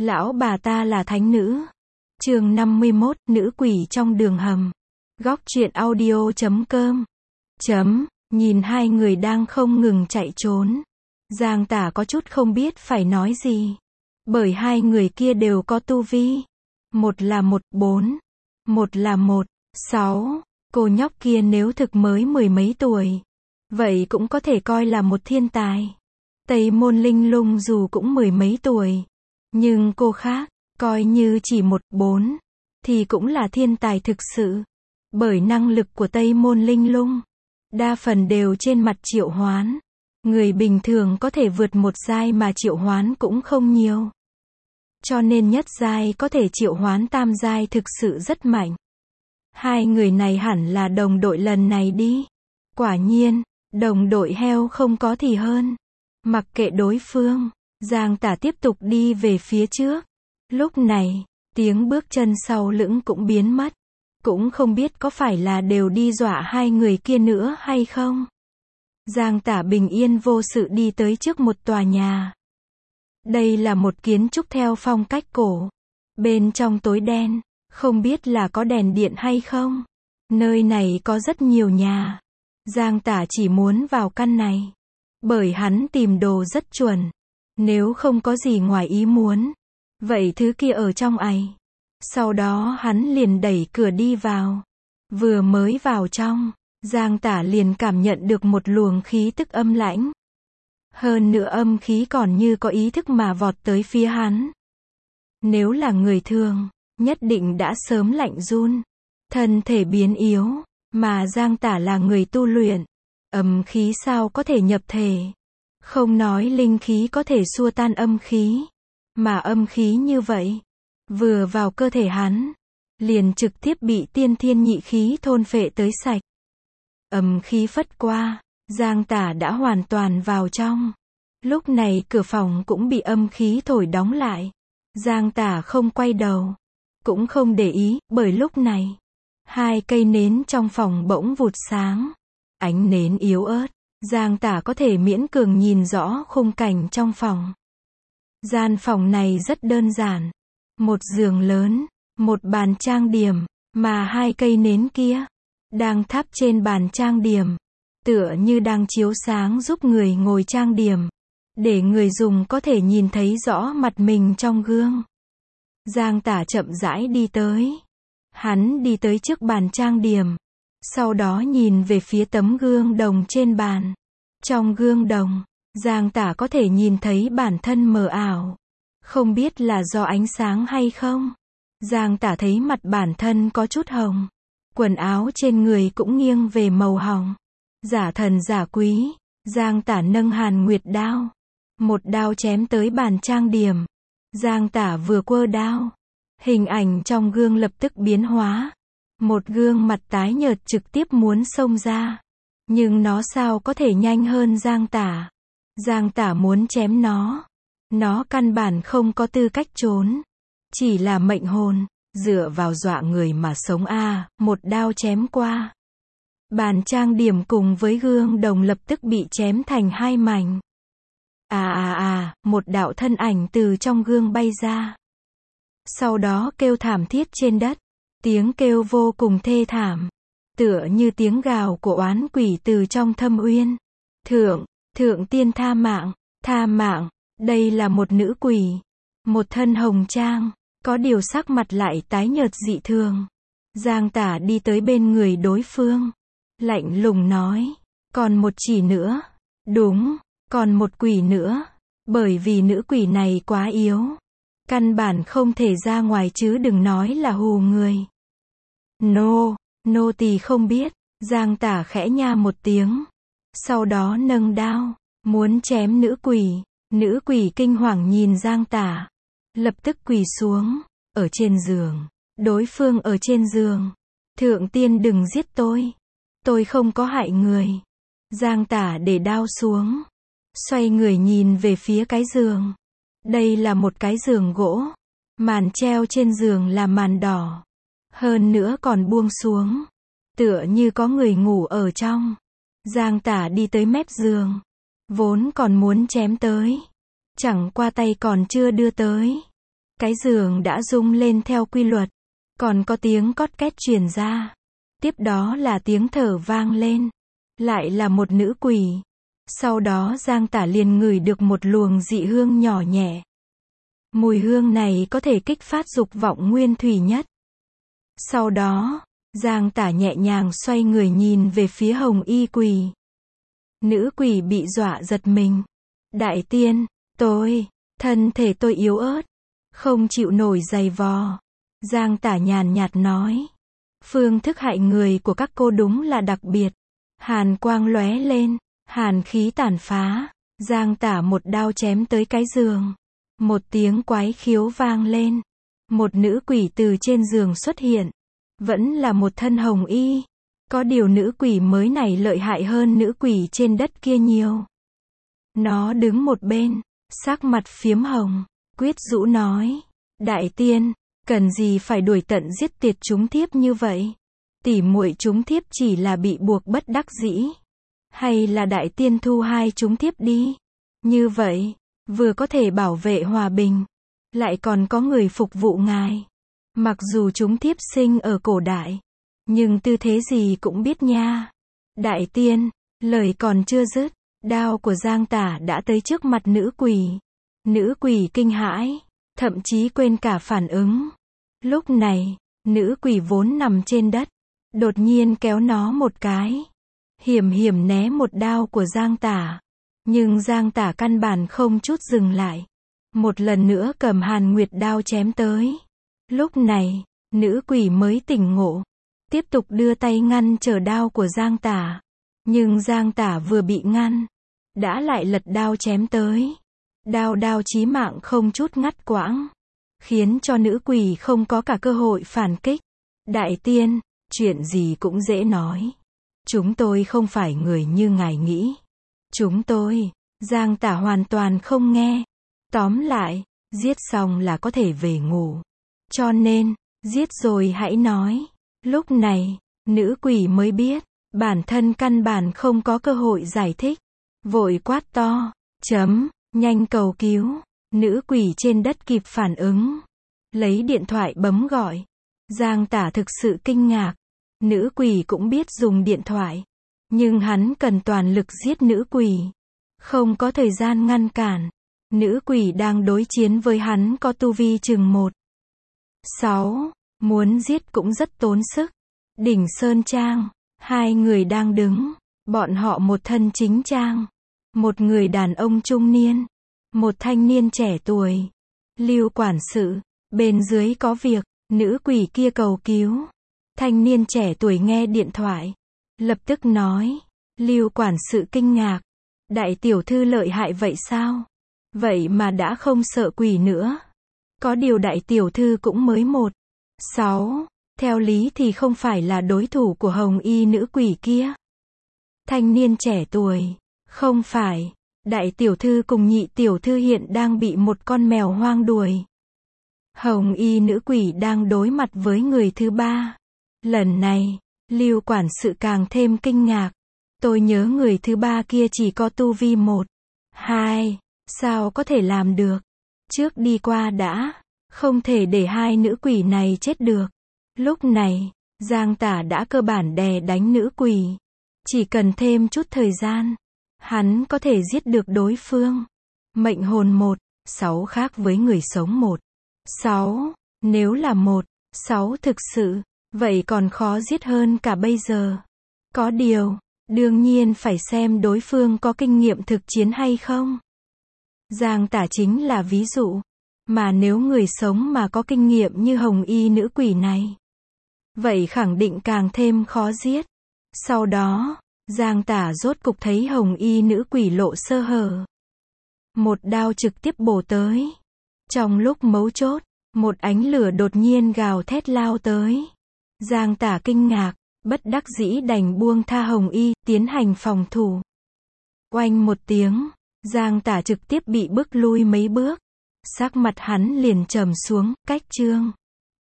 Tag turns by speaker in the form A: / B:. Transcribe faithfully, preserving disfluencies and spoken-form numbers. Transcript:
A: Lão bà ta là thánh nữ. Chương năm mươi mốt, nữ quỷ trong đường hầm. Góc truyện audio chấm com. Chấm, nhìn hai người đang không ngừng chạy trốn. Giang Tả có chút không biết phải nói gì. Bởi hai người kia đều có tu vi. Một là một, bốn. Một là một, sáu. Cô nhóc kia nếu thực mới mười mấy tuổi. Vậy cũng có thể coi là một thiên tài. Tây Môn Linh Lung dù cũng mười mấy tuổi. Nhưng cô khác, coi như chỉ một, bốn. Thì cũng là thiên tài thực sự. Bởi năng lực của Tây Môn Linh Lung. Đa phần đều trên mặt triệu hoán. Người bình thường có thể vượt một giai mà triệu hoán cũng không nhiều. Cho nên nhất giai có thể triệu hoán tam giai thực sự rất mạnh. Hai người này hẳn là đồng đội lần này đi. Quả nhiên, đồng đội heo không có thì hơn. Mặc kệ đối phương, Giang Tả tiếp tục đi về phía trước. Lúc này, tiếng bước chân sau lưng cũng biến mất. Cũng không biết có phải là đều đi dọa hai người kia nữa hay không. Giang Tả bình yên vô sự đi tới trước một tòa nhà. Đây là một kiến trúc theo phong cách cổ. Bên trong tối đen, không biết là có đèn điện hay không. Nơi này có rất nhiều nhà. Giang Tả chỉ muốn vào căn này. Bởi hắn tìm đồ rất chuẩn. Nếu không có gì ngoài ý muốn. Vậy thứ kia ở trong ấy. Sau đó hắn liền đẩy cửa đi vào. Vừa mới vào trong, Giang Tả liền cảm nhận được một luồng khí tức âm lãnh. Hơn nữa âm khí còn như có ý thức mà vọt tới phía hắn. Nếu là người thường, nhất định đã sớm lạnh run. Thân thể biến yếu, mà Giang Tả là người tu luyện. Âm khí sao có thể nhập thể. Không nói linh khí có thể xua tan âm khí. Mà âm khí như vậy, vừa vào cơ thể hắn, liền trực tiếp bị tiên thiên nhị khí thôn phệ tới sạch. Âm khí phất qua, Giang Tả đã hoàn toàn vào trong. Lúc này cửa phòng cũng bị âm khí thổi đóng lại. Giang Tả không quay đầu, cũng không để ý, bởi lúc này, hai cây nến trong phòng bỗng vụt sáng. Ánh nến yếu ớt, Giang Tả có thể miễn cường nhìn rõ khung cảnh trong phòng. Gian phòng này rất đơn giản. Một giường lớn, một bàn trang điểm, mà hai cây nến kia đang thắp trên bàn trang điểm, tựa như đang chiếu sáng giúp người ngồi trang điểm, để người dùng có thể nhìn thấy rõ mặt mình trong gương. Giang Tả chậm rãi đi tới. Hắn đi tới trước bàn trang điểm, sau đó nhìn về phía tấm gương đồng trên bàn. Trong gương đồng, Giang Tả có thể nhìn thấy bản thân mờ ảo. Không biết là do ánh sáng hay không. Giang Tả thấy mặt bản thân có chút hồng. Quần áo trên người cũng nghiêng về màu hồng. Giả thần giả quý, Giang Tả nâng Hàn Nguyệt đao. Một đao chém tới bàn trang điểm. Giang Tả vừa quơ đao. Hình ảnh trong gương lập tức biến hóa. Một gương mặt tái nhợt trực tiếp muốn xông ra. Nhưng nó sao có thể nhanh hơn Giang Tả. Giang Tả muốn chém nó. Nó căn bản không có tư cách trốn. Chỉ là mệnh hồn, dựa vào dọa người mà sống a, à, một đao chém qua. Bàn trang điểm cùng với gương đồng lập tức bị chém thành hai mảnh. À à à, một đạo thân ảnh từ trong gương bay ra. Sau đó kêu thảm thiết trên đất. Tiếng kêu vô cùng thê thảm. Tựa như tiếng gào của oán quỷ từ trong thâm uyên. Thượng, thượng tiên tha mạng, tha mạng. Đây là một nữ quỷ. Một thân hồng trang. Có điều sắc mặt lại tái nhợt dị thường. Giang Tả đi tới bên người đối phương. Lạnh lùng nói. Còn một chỉ nữa. Đúng, còn một quỷ nữa. Bởi vì nữ quỷ này quá yếu. Căn bản không thể ra ngoài chứ đừng nói là hù người. Nô, nô tỳ không biết. Giang Tả khẽ nha một tiếng. Sau đó nâng đao. Muốn chém nữ quỷ. Nữ quỷ kinh hoàng nhìn Giang Tả. Lập tức quỳ xuống. Ở trên giường. Đối phương ở trên giường. Thượng tiên đừng giết tôi. Tôi không có hại người. Giang Tả để đao xuống. Xoay người nhìn về phía cái giường. Đây là một cái giường gỗ. Màn treo trên giường là màn đỏ. Hơn nữa còn buông xuống. Tựa như có người ngủ ở trong. Giang Tả đi tới mép giường. Vốn còn muốn chém tới. Chẳng qua tay còn chưa đưa tới. Cái giường đã rung lên theo quy luật. Còn có tiếng cót két truyền ra. Tiếp đó là tiếng thở vang lên. Lại là một nữ quỷ. Sau đó Giang Tả liền ngửi được một luồng dị hương nhỏ nhẹ. Mùi hương này có thể kích phát dục vọng nguyên thủy nhất. Sau đó, Giang Tả nhẹ nhàng xoay người nhìn về phía hồng y quỷ. Nữ quỷ bị dọa giật mình. Đại tiên, tôi, thân thể tôi yếu ớt, không chịu nổi giày vò. Giang Tả nhàn nhạt nói. Phương thức hại người của các cô đúng là đặc biệt. Hàn quang lóe lên, hàn khí tản phá. Giang Tả một đao chém tới cái giường. Một tiếng quái khiếu vang lên. Một nữ quỷ từ trên giường xuất hiện. Vẫn là một thân hồng y. Có điều nữ quỷ mới này lợi hại hơn nữ quỷ trên đất kia nhiều. Nó đứng một bên, sắc mặt phiếm hồng, quyết rũ nói. Đại tiên, cần gì phải đuổi tận giết tuyệt chúng thiếp như vậy? Tỉ muội chúng thiếp chỉ là bị buộc bất đắc dĩ. Hay là đại tiên thu hai chúng thiếp đi? Như vậy, vừa có thể bảo vệ hòa bình, lại còn có người phục vụ ngài. Mặc dù chúng thiếp sinh ở cổ đại, nhưng tư thế gì cũng biết nha. Đại tiên, lời còn chưa dứt, đao của Giang Tả đã tới trước mặt nữ quỷ. Nữ quỷ kinh hãi, thậm chí quên cả phản ứng. Lúc này, nữ quỷ vốn nằm trên đất, đột nhiên kéo nó một cái. Hiểm hiểm né một đao của Giang Tả. Nhưng Giang Tả căn bản không chút dừng lại. Một lần nữa cầm Hàn Nguyệt đao chém tới. Lúc này, nữ quỷ mới tỉnh ngộ. Tiếp tục đưa tay ngăn trở đao của Giang Tả. Nhưng Giang Tả vừa bị ngăn, đã lại lật đao chém tới. Đao đao chí mạng không chút ngắt quãng. Khiến cho nữ quỷ không có cả cơ hội phản kích. Đại tiên, chuyện gì cũng dễ nói. Chúng tôi không phải người như ngài nghĩ. Chúng tôi, Giang Tả hoàn toàn không nghe. Tóm lại, giết xong là có thể về ngủ. Cho nên, giết rồi hãy nói. Lúc này, nữ quỷ mới biết, bản thân căn bản không có cơ hội giải thích. Vội quát to, chấm, nhanh cầu cứu. Nữ quỷ trên đất kịp phản ứng. Lấy điện thoại bấm gọi. Giang Tả thực sự kinh ngạc. Nữ quỷ cũng biết dùng điện thoại. Nhưng hắn cần toàn lực giết nữ quỷ. Không có thời gian ngăn cản. Nữ quỷ đang đối chiến với hắn có tu vi chừng một. Sáu. Muốn giết cũng rất tốn sức. Đỉnh Sơn Trang. Hai người đang đứng. Bọn họ một thân chính trang. Một người đàn ông trung niên. Một thanh niên trẻ tuổi. Lưu quản sự. Bên dưới có việc. Nữ quỷ kia cầu cứu. Thanh niên trẻ tuổi nghe điện thoại. Lập tức nói. Lưu quản sự kinh ngạc. Đại tiểu thư lợi hại vậy sao? Vậy mà đã không sợ quỷ nữa. Có điều đại tiểu thư cũng mới một. Sáu. Theo lý thì không phải là đối thủ của hồng y nữ quỷ kia. Thanh niên trẻ tuổi. Không phải. Đại tiểu thư cùng nhị tiểu thư hiện đang bị một con mèo hoang đuổi. Hồng y nữ quỷ đang đối mặt với người thứ ba. Lần này, Lưu quản sự càng thêm kinh ngạc. Tôi nhớ người thứ ba kia chỉ có tu vi một. Hai. Sao có thể làm được? Trước đi qua đã. Không thể để hai nữ quỷ này chết được. Lúc này, Giang Tả đã cơ bản đè đánh nữ quỷ. Chỉ cần thêm chút thời gian, hắn có thể giết được đối phương. Mệnh hồn một. Sáu khác với người sống một. Sáu. Nếu là một. Sáu thực sự. Vậy còn khó giết hơn cả bây giờ. Có điều, đương nhiên phải xem đối phương có kinh nghiệm thực chiến hay không. Giang Tả chính là ví dụ. Mà nếu người sống mà có kinh nghiệm như hồng y nữ quỷ này, vậy khẳng định càng thêm khó giết. Sau đó, Giang Tả rốt cục thấy hồng y nữ quỷ lộ sơ hở. Một đao trực tiếp bổ tới. Trong lúc mấu chốt, một ánh lửa đột nhiên gào thét lao tới. Giang Tả kinh ngạc, bất đắc dĩ đành buông tha hồng y, tiến hành phòng thủ. Oanh một tiếng, Giang Tả trực tiếp bị bức lui mấy bước. Sắc mặt hắn liền trầm xuống, cách chương.